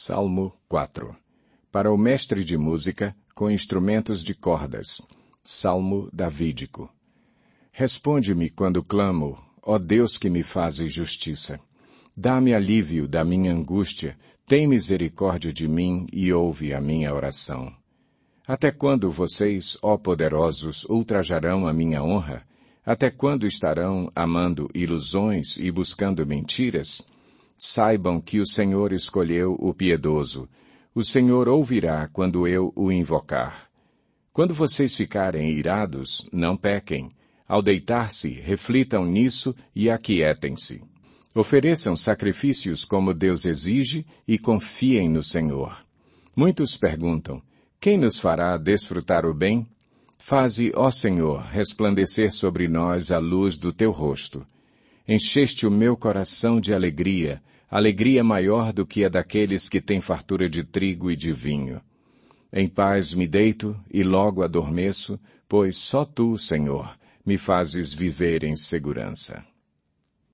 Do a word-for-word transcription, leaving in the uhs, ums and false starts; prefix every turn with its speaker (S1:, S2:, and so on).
S1: Salmo quatro. Para o mestre de música, com instrumentos de cordas. Salmo davídico. Responde-me quando clamo, ó Deus que me fazes justiça. Dá-me alívio da minha angústia, tem misericórdia de mim e ouve a minha oração. Até quando vocês, ó poderosos, ultrajarão a minha honra? Até quando estarão amando ilusões e buscando mentiras? Saibam que o Senhor escolheu o piedoso. O Senhor ouvirá quando eu o invocar. Quando vocês ficarem irados, não pequem. Ao deitar-se, reflitam nisso e aquietem-se. Ofereçam sacrifícios como Deus exige e confiem no Senhor. Muitos perguntam, quem nos fará desfrutar o bem? Faze, ó Senhor, resplandecer sobre nós a luz do teu rosto. Encheste o meu coração de alegria, alegria maior do que a daqueles que têm fartura de trigo e de vinho. Em paz me deito e logo adormeço, pois só tu, Senhor, me fazes viver em segurança.